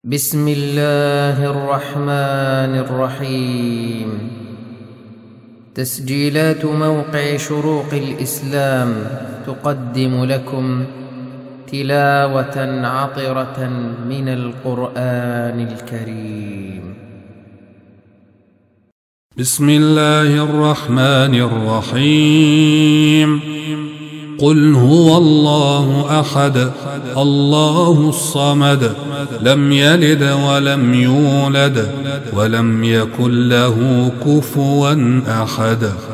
بسم الله الرحمن الرحيم. تسجيلات موقع شروق الإسلام تقدم لكم تلاوة عطرة من القرآن الكريم. بسم الله الرحمن الرحيم. قل هو الله أحد الله الصمد لم يلد ولم يولد ولم يكن له كفوا أحد.